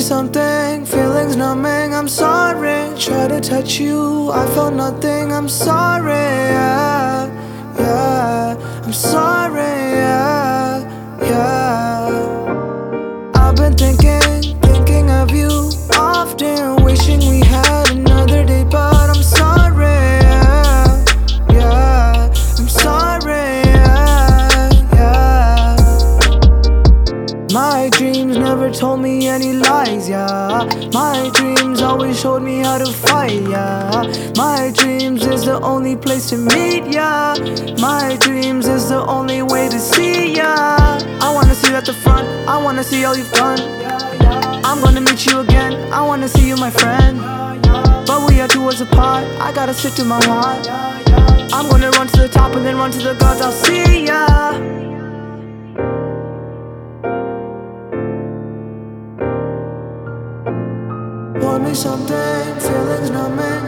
something, feelings numbing, I'm sorry. Try to touch you, I felt nothing, I'm sorry, yeah, yeah. I'm sorry, yeah, yeah. I've been thinking of you often, wishing we had another day, but I'm sorry, yeah, yeah. I'm sorry, yeah, yeah. My dreams never told me any lies, yeah. My dreams always showed me how to fight, yeah. My dreams is the only place to meet, yeah. My dreams is the only way to see, yeah. I wanna see you at the front, I wanna see all you've done. I'm gonna meet you again, I wanna see you, my friend. But we are 2 worlds apart, I gotta stick to my heart. I'm gonna run to the top and then run to the gods, I'll see ya. Pour me something, feelings numbing.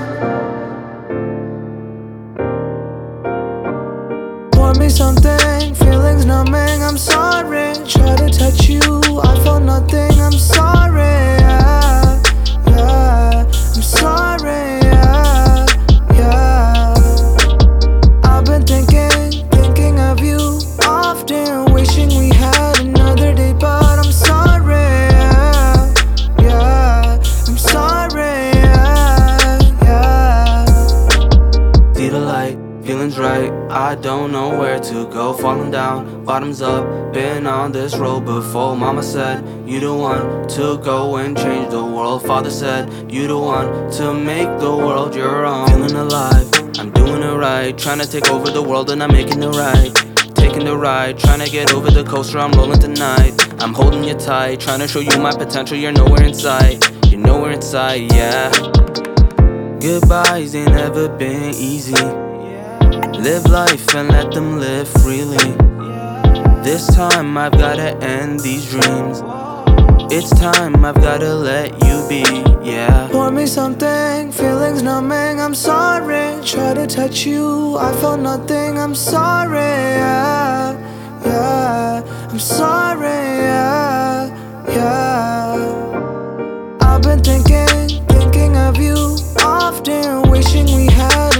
Pour me something, feelings numbing, I'm sorry. Try to touch you, I felt nothing, I'm sorry, yeah, yeah. I'm sorry, yeah, yeah. I've been thinking of you often, wishing we had another day, but I'm sorry, yeah, yeah. I'm sorry, yeah, yeah. See the light, feeling's right, I don't know where to go. Falling down, bottoms up, been on this road before. Mama said, you the one to go and change the world. Father said, you the one to make the world your own. Feeling alive, I'm doing it right, trying to take over the world and I'm making it right. Taking the ride, trying to get over the coaster, I'm rolling tonight. I'm holding you tight, trying to show you my potential, you're nowhere in sight. You're nowhere in sight, yeah. Goodbyes ain't never been easy. Live life and let them live freely. This time I've gotta end these dreams. It's time I've gotta let you be, yeah. Pour me something, feelings numbing, I'm sorry. Try to touch you, I felt nothing, I'm sorry, yeah, yeah. I'm sorry, yeah, yeah. I've been thinking of you often, wishing we had